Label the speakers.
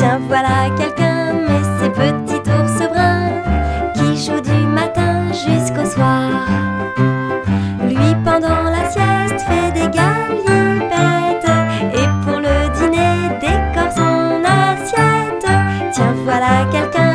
Speaker 1: Tiens, voilà quelqu'un, mais c'est petit ours brun qui joue du matin jusqu'au soir. Lui, pendant la sieste, fait des galipettes et pour le dîner décore son assiette. Tiens, voilà quelqu'un